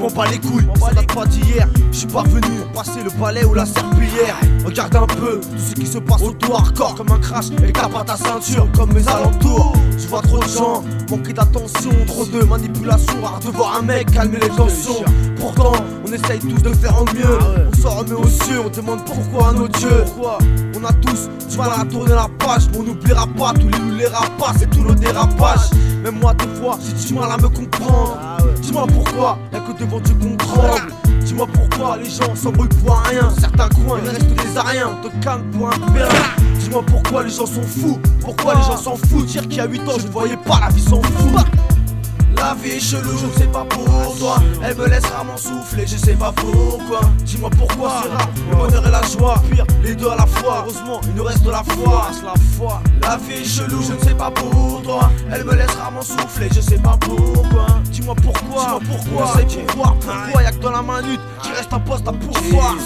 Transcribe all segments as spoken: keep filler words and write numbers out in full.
m'en bats les couilles, ça date pas d'hier. Je suis pas venu passer le balai ou la serpillière. Regarde un peu tout ce qui se passe autour, hardcore comme un crash. Et tape à ta ceinture comme mes alentours. Je vois trop de gens manquer d'attention, trop de manipulation, rare de voir un mec calmer les tensions. Pourtant on essaye tous de faire au mieux. On s'en remet aux cieux, on demande pourquoi à nos dieux. On a tous du mal à tourner la page, mais on n'oubliera pas tous les loups, les rapaces et tous nos dérapages. Même moi des fois j'ai du mal à me comprendre. Dis-moi pourquoi, y'a que devant Dieu qu'on tremble. Dis-moi pourquoi les gens s'embrouillent pour rien. Dans certains coins il reste des ariens, on te calme pour un périn. Dis-moi pourquoi les gens sont fous, pourquoi les gens s'en foutent. Dire qu'il y a huit ans je ne voyais pas, la vie s'en fout. La vie est chelou, je ne sais pas pour toi. Elle me laisse rarement souffler, je sais pas pourquoi. Dis-moi pourquoi c'est rare, le bonheur et la joie, pire, les deux à la fois. Heureusement, il nous reste de la foi, la foi. La vie est chelou, je ne sais pas pour toi. Elle me laisse rarement souffler, je sais pas pourquoi. Dis-moi pourquoi, dis-moi pourquoi, je sais pourquoi. Pourquoi y'a que dans la minute qui reste un poste à pourvoir.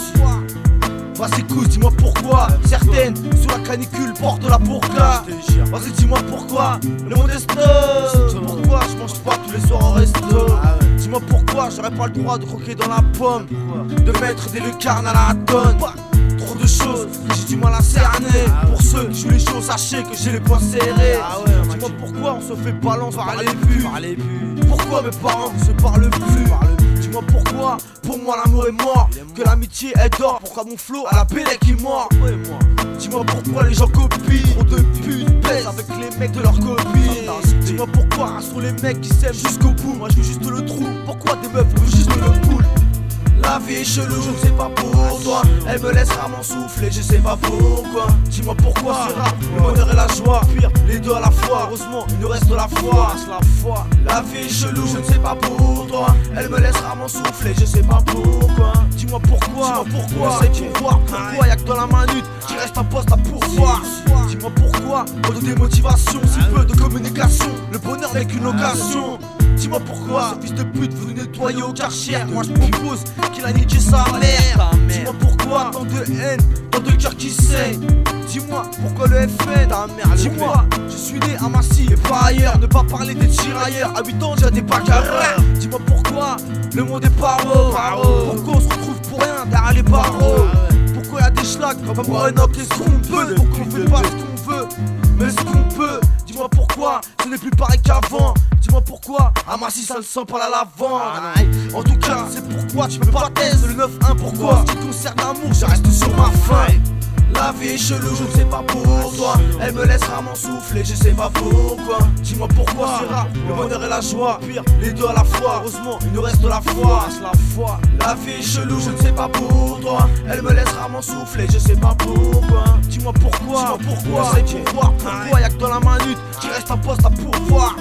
Vas-y couche, dis-moi pourquoi. Certaines sous la canicule portent la burqa. Vas-y dis-moi pourquoi le monde est stop. Pourquoi je mange pas tous les soirs au resto. Dis-moi pourquoi j'aurais pas le droit de croquer dans la pomme, de mettre des lucarnes à la tonne. Trop de choses que j'ai du mal à cerner. Pour ceux qui jouent les choses, sachez que j'ai les poings serrés. Dis-moi pourquoi on se fait balance par les vues. Pourquoi mes parents ne se parlent plus. Dis-moi pourquoi, pour moi l'amour est mort, que l'amitié est d'or. Pourquoi mon flow à la bélec qui mord. Dis-moi pourquoi les gens copient. Trop de putes pèsent avec les mecs de leur copie. Dis-moi pourquoi sont les mecs qui s'aiment jusqu'au bout. Moi je veux juste le trou, pourquoi des meufs veulent juste le poule. La vie est chelou, je ne sais pas pour toi. Elle me laisse rarement souffler, je sais pas pourquoi. Dis-moi pourquoi c'est rare, le bonheur et la joie, pire, les deux à la fois. Heureusement, il nous reste de la foi, la foi. La vie est chelou, je ne sais pas pour toi. Elle me laisse rarement souffler, je sais pas pourquoi. Dis-moi pourquoi, dis-moi pourquoi, je sais pourquoi. Pourquoi y'a que dans la minute qui reste un poste à pourvoir. Dis-moi pourquoi, trop de démotivation, si peu de communication. Le bonheur n'est qu'une occasion. Dis-moi pourquoi ce fils de pute veut nous nettoyer au Karcher. Moi je propose qu'il a niqué sa mère. Dis-moi pourquoi tant de haine, tant de cœur qui saigne. Dis-moi pourquoi le F N. Dis-moi, je suis né à Massy et pas ailleurs. Ne pas parler des tirailleurs, à huit ans j'ai des bacs à rêve. Dis-moi pourquoi le monde est paro. Pourquoi on se retrouve pour rien derrière les barreaux. Pourquoi y'a des schlags comme pour un homme, qu'est-ce qu'on peut. Pourquoi on fait pas ce qu'on veut, mais ce qu'on peut. Dis-moi pourquoi ce n'est plus pareil qu'avant. Dis-moi pourquoi à Massy ça ne sent pas la lavande. En tout cas c'est pourquoi tu peux pas tester le neuf un. Pourquoi en ce qui concerne l'amour je reste sur ma faim. La vie est chelou, je ne sais pas pour toi. Elle me laisse rarement souffler, je sais pas pourquoi. Dis-moi pourquoi c'est rare, le bonheur et la joie, pire, les deux à la fois. Heureusement il nous reste de la foi, la foi. La vie est chelou, je ne sais pas pour toi. Elle me laisse rarement souffler, je sais pas pourquoi. Dis-moi pourquoi, dis-moi pourquoi, je sais pourquoi. Pourquoi y'a que dans la minute qui reste un poste à pourvoir.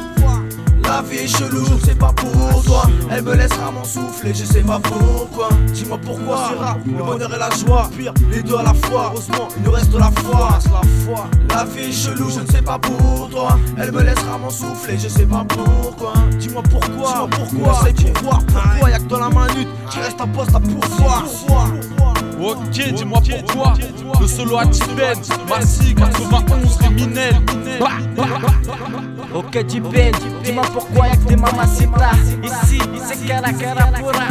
La vie est chelou, je ne sais pas pour toi. Elle me laisse rarement souffler, je sais pas pourquoi. Dis-moi pourquoi c'est rare, le bonheur et la joie, pire, les deux à la fois. Heureusement il nous reste de la foi, la foi. La vie est chelou, je ne sais pas pour toi. Elle me laisse rarement souffler, je sais pas pourquoi. Dis-moi pourquoi, dis-moi pourquoi, je sais pourquoi. Pourquoi y'a que dans la minute qui reste un poste à pourvoir. Ok, dis-moi pourquoi. Le solo à Tiben, Massy quatre-vingt-onze, criminel. Ok Tiben, dis-moi pourquoi y'a que des mamacitas. Ici, c'est cara cara pura.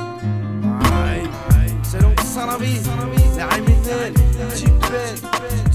C'est donc ça la vie, les criminels, Tiben.